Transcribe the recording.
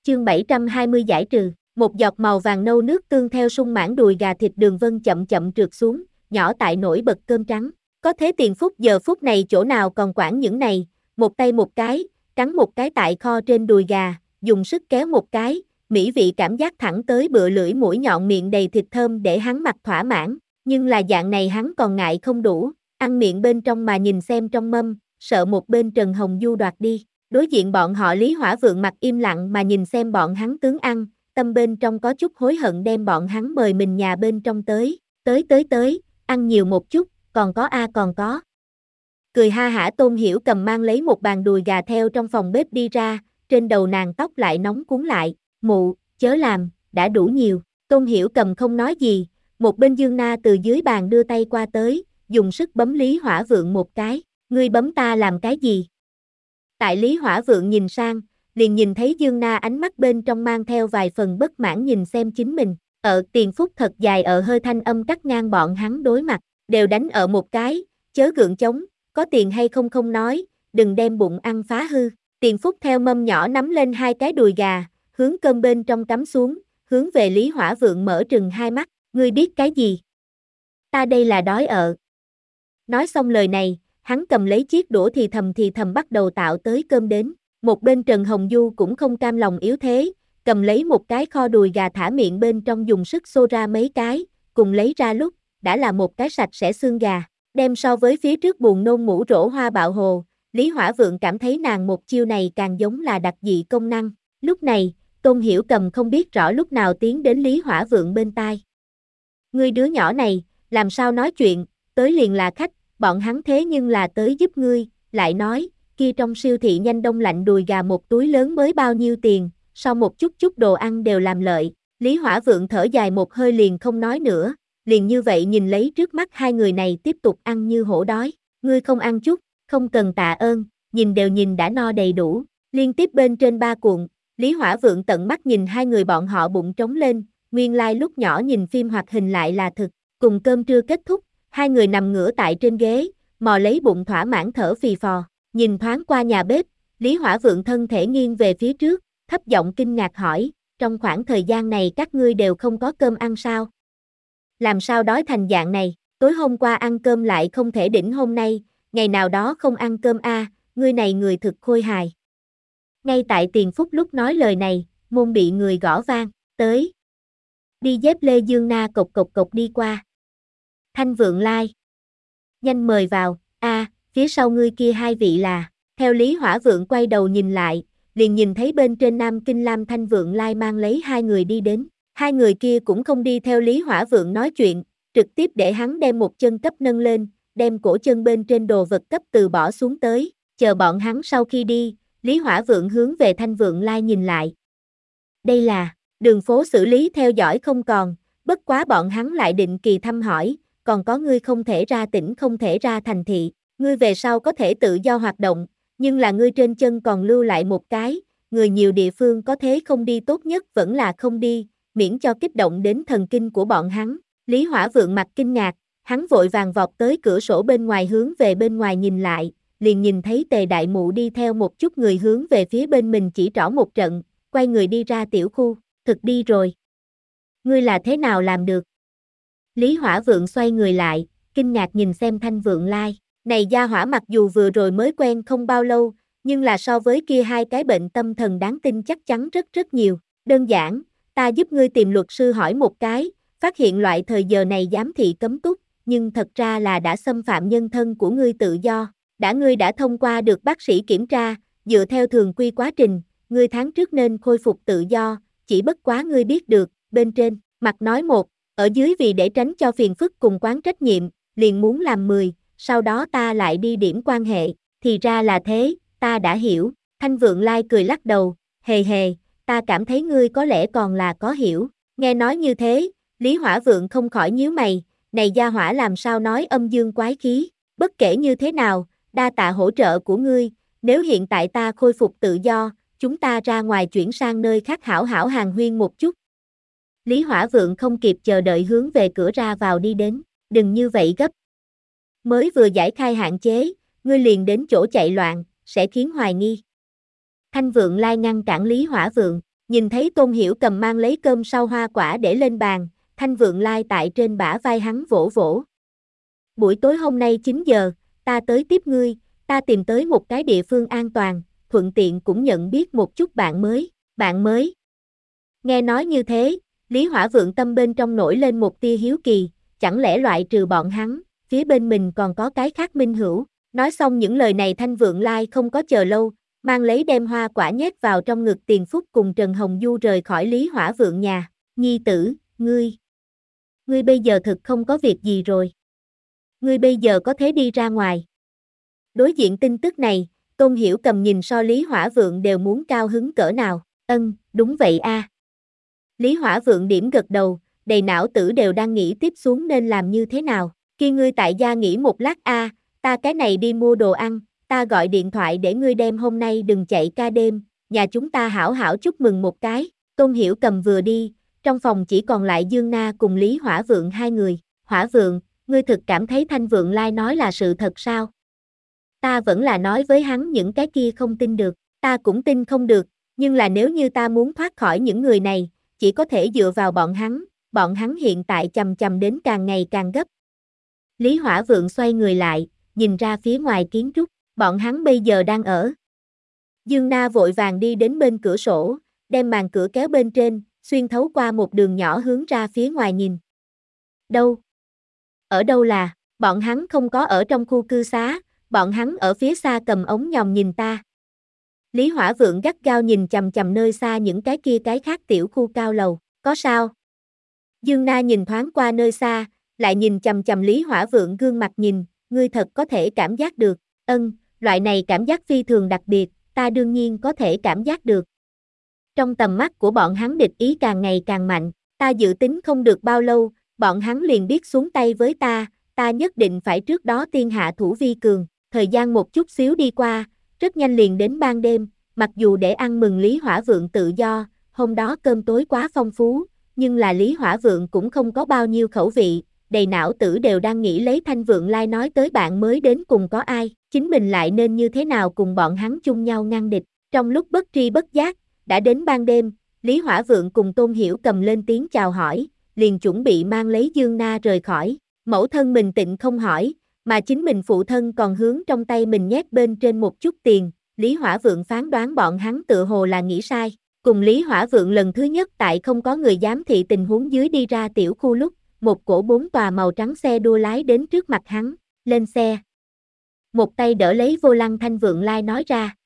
Chương 720 giải trừ. Một giọt màu vàng nâu nước tương theo sung mãn đùi gà thịt đường vân chậm chậm trượt xuống, nhỏ tại nổi bật cơm trắng. Có thế Tiền Phúc giờ phút này chỗ nào còn quản những này, một tay một cái, cắn một cái tại kho trên đùi gà, dùng sức kéo một cái, mỹ vị cảm giác thẳng tới bựa lưỡi mũi nhọn miệng đầy thịt thơm để hắn mặc thỏa mãn, nhưng là dạng này hắn còn ngại không đủ, ăn miệng bên trong mà nhìn xem trong mâm, sợ một bên Trần Hồng Du đoạt đi. Đối diện bọn họ Lý Hỏa Vượng mặt im lặng mà nhìn xem bọn hắn tướng ăn, tâm bên trong có chút hối hận đem bọn hắn mời mình nhà bên trong tới, ăn nhiều một chút, còn có còn có. Cười ha hả Tôn Hiểu Cầm mang lấy một bàn đùi gà theo trong phòng bếp đi ra, trên đầu nàng tóc lại nóng cuốn lại, mụ, chớ làm, đã đủ nhiều. Tôn Hiểu Cầm không nói gì, một bên Dương Na từ dưới bàn đưa tay qua tới, dùng sức bấm Lý Hỏa Vượng một cái, ngươi bấm ta làm cái gì? Tại Lý Hỏa Vượng nhìn sang, liền nhìn thấy Dương Na ánh mắt bên trong mang theo vài phần bất mãn nhìn xem chính mình, Tiền Phúc thật dài hơi thanh âm cắt ngang bọn hắn đối mặt, đều đánh một cái, chớ gượng chống, có tiền hay không không nói, đừng đem bụng ăn phá hư. Tiền Phúc theo mâm nhỏ nắm lên hai cái đùi gà, hướng cơm bên trong cắm xuống, hướng về Lý Hỏa Vượng mở trừng hai mắt, ngươi biết cái gì? Ta đây là đói Nói xong lời này, hắn cầm lấy chiếc đũa thì thầm bắt đầu tạo tới cơm đến. Một bên Trần Hồng Du cũng không cam lòng yếu thế, cầm lấy một cái kho đùi gà thả miệng bên trong dùng sức xô ra mấy cái, cùng lấy ra lúc, đã là một cái sạch sẽ xương gà. Đem so với phía trước buồn nôn mũ rỗ hoa bạo hồ, Lý Hỏa Vượng cảm thấy nàng một chiêu này càng giống là đặc dị công năng. Lúc này, Tôn Hiểu Cầm không biết rõ lúc nào tiến đến Lý Hỏa Vượng bên tai. Ngươi đứa nhỏ này, làm sao nói chuyện, tới liền là khách, bọn hắn thế nhưng là tới giúp ngươi, lại nói, kia trong siêu thị nhanh đông lạnh đùi gà một túi lớn mới bao nhiêu tiền, sau một chút đồ ăn đều làm lợi. Lý Hỏa Vượng thở dài một hơi liền không nói nữa, liền như vậy nhìn lấy trước mắt hai người này tiếp tục ăn như hổ đói, ngươi không ăn chút, không cần tạ ơn, nhìn đều nhìn đã no đầy đủ, liên tiếp bên trên ba cuộn, Lý Hỏa Vượng tận mắt nhìn hai người bọn họ bụng trống lên, nguyên lai lúc nhỏ nhìn phim hoạt hình lại là thực, cùng cơm trưa kết thúc, hai người nằm ngửa tại trên ghế, mò lấy bụng thỏa mãn thở phì phò, nhìn thoáng qua nhà bếp, Lý Hỏa Vượng thân thể nghiêng về phía trước, thấp giọng kinh ngạc hỏi, trong khoảng thời gian này các ngươi đều không có cơm ăn sao? Làm sao đói thành dạng này, tối hôm qua ăn cơm lại không thể đỉnh hôm nay, ngày nào đó không ăn cơm ngươi này người thực khôi hài. Ngay tại Tiền Phúc lúc nói lời này, môn bị người gõ vang, tới. Đi dép lê Dương Na cộc đi qua. Thanh Vượng Lai. Nhanh mời vào, phía sau ngươi kia hai vị là, theo Lý Hỏa Vượng quay đầu nhìn lại, liền nhìn thấy bên trên Nam Kinh Lam Thanh Vượng Lai mang lấy hai người đi đến. Hai người kia cũng không đi theo Lý Hỏa Vượng nói chuyện, trực tiếp để hắn đem một chân cấp nâng lên, đem cổ chân bên trên đồ vật cấp từ bỏ xuống tới, chờ bọn hắn sau khi đi, Lý Hỏa Vượng hướng về Thanh Vượng Lai nhìn lại. Đây là, đường phố xử lý theo dõi không còn, bất quá bọn hắn lại định kỳ thăm hỏi, còn có ngươi không thể ra tỉnh không thể ra thành thị, ngươi về sau có thể tự do hoạt động, nhưng là ngươi trên chân còn lưu lại một cái, người nhiều địa phương có thế không đi tốt nhất vẫn là không đi, miễn cho kích động đến thần kinh của bọn hắn. Lý Hỏa Vượng mặt kinh ngạc, hắn vội vàng vọt tới cửa sổ bên ngoài hướng về bên ngoài nhìn lại, liền nhìn thấy Tề Đại Mụ đi theo một chút người hướng về phía bên mình chỉ trỏ một trận, quay người đi ra tiểu khu, thực đi rồi. Ngươi là thế nào làm được? Lý Hỏa Vượng xoay người lại, kinh ngạc nhìn xem Thanh Vượng Lai, này gia hỏa mặc dù vừa rồi mới quen không bao lâu, nhưng là so với kia hai cái bệnh tâm thần đáng tin chắc chắn rất nhiều, đơn giản, ta giúp ngươi tìm luật sư hỏi một cái, phát hiện loại thời giờ này giám thị cấm túc, nhưng thật ra là đã xâm phạm nhân thân của ngươi tự do, ngươi đã thông qua được bác sĩ kiểm tra, dựa theo thường quy quá trình, ngươi tháng trước nên khôi phục tự do, chỉ bất quá ngươi biết được, bên trên, mặt nói một, ở dưới vì để tránh cho phiền phức cùng quán trách nhiệm, liền muốn làm 10, sau đó ta lại đi điểm quan hệ, thì ra là thế, ta đã hiểu, Thanh Vượng Lai cười lắc đầu, hề hề, ta cảm thấy ngươi có lẽ còn là có hiểu, nghe nói như thế, Lý Hỏa Vượng không khỏi nhíu mày, này gia hỏa làm sao nói âm dương quái khí, bất kể như thế nào, đa tạ hỗ trợ của ngươi, nếu hiện tại ta khôi phục tự do, chúng ta ra ngoài chuyển sang nơi khác hảo hảo hàng huyên một chút. Lý Hỏa Vượng không kịp chờ đợi hướng về cửa ra vào đi đến, đừng như vậy gấp. Mới vừa giải khai hạn chế, ngươi liền đến chỗ chạy loạn, sẽ khiến hoài nghi. Thanh Vượng Lai ngăn cản Lý Hỏa Vượng, Nhìn thấy Tôn Hiểu Cầm mang lấy cơm sau hoa quả để lên bàn, Thanh Vượng Lai tại trên bả vai hắn vỗ vỗ. Buổi tối hôm nay 9 giờ, ta tới tiếp ngươi, ta tìm tới một cái địa phương an toàn, thuận tiện cũng nhận biết một chút bạn mới. Nghe nói như thế, Lý Hỏa Vượng tâm bên trong nổi lên một tia hiếu kỳ, chẳng lẽ loại trừ bọn hắn, phía bên mình còn có cái khác minh hữu. Nói xong những lời này Thanh Vượng Lai không có chờ lâu, mang lấy đem hoa quả nhét vào trong ngực Tiền Phúc cùng Trần Hồng Du rời khỏi Lý Hỏa Vượng nhà. Nhi tử, ngươi bây giờ thực không có việc gì rồi. Ngươi bây giờ có thể đi ra ngoài. Đối diện tin tức này, Tôn Hiểu Cầm nhìn so Lý Hỏa Vượng đều muốn cao hứng cỡ nào. Đúng vậy a. Lý Hỏa Vượng điểm gật đầu, đầy não tử đều đang nghĩ tiếp xuống nên làm như thế nào. Khi ngươi tại gia nghỉ một lát a, ta cái này đi mua đồ ăn, ta gọi điện thoại để ngươi đem hôm nay đừng chạy ca đêm, nhà chúng ta hảo hảo chúc mừng một cái. Tôn Hiểu Cầm vừa đi, trong phòng chỉ còn lại Dương Na cùng Lý Hỏa Vượng hai người. Hỏa Vượng, ngươi thực cảm thấy Thanh Vượng Lai nói là sự thật sao? Ta vẫn là nói với hắn những cái kia không tin được, ta cũng tin không được, nhưng là nếu như ta muốn thoát khỏi những người này, chỉ có thể dựa vào bọn hắn hiện tại chầm đến càng ngày càng gấp. Lý Hỏa Vượng xoay người lại, nhìn ra phía ngoài kiến trúc, bọn hắn bây giờ đang ở. Dương Na vội vàng đi đến bên cửa sổ, đem màn cửa kéo bên trên, xuyên thấu qua một đường nhỏ hướng ra phía ngoài nhìn. Đâu? Ở đâu là, bọn hắn không có ở trong khu cư xá, bọn hắn ở phía xa cầm ống nhòm nhìn ta. Lý Hỏa Vượng gắt gao nhìn chầm nơi xa những cái kia cái khác tiểu khu cao lầu, có sao? Dương Na nhìn thoáng qua nơi xa, lại nhìn chầm Lý Hỏa Vượng gương mặt nhìn, ngươi thật có thể cảm giác được, loại này cảm giác phi thường đặc biệt, ta đương nhiên có thể cảm giác được. Trong tầm mắt của bọn hắn địch ý càng ngày càng mạnh, ta dự tính không được bao lâu, bọn hắn liền biết xuống tay với ta nhất định phải trước đó tiên hạ thủ vi cường. Thời gian một chút xíu đi qua, rất nhanh liền đến ban đêm, mặc dù để ăn mừng Lý Hỏa Vượng tự do, hôm đó cơm tối quá phong phú, nhưng là Lý Hỏa Vượng cũng không có bao nhiêu khẩu vị, đầy não tử đều đang nghĩ lấy Thanh Vượng Lai nói tới bạn mới đến cùng có ai, chính mình lại nên như thế nào cùng bọn hắn chung nhau ngăn địch. Trong lúc bất tri bất giác, đã đến ban đêm, Lý Hỏa Vượng cùng Tôn Hiểu Cầm lên tiếng chào hỏi, liền chuẩn bị mang lấy Dương Na rời khỏi. Mẫu thân mình tịnh không hỏi, mà chính mình phụ thân còn hướng trong tay mình nhét bên trên một chút tiền. Lý Hỏa Vượng phán đoán bọn hắn tự hồ là nghĩ sai. Cùng Lý Hỏa Vượng lần thứ nhất tại không có người giám thị tình huống dưới đi ra tiểu khu lúc, một cỗ 4 tòa màu trắng xe đua lái đến trước mặt hắn, lên xe. Một tay đỡ lấy vô lăng Thanh Vượng Lai nói ra,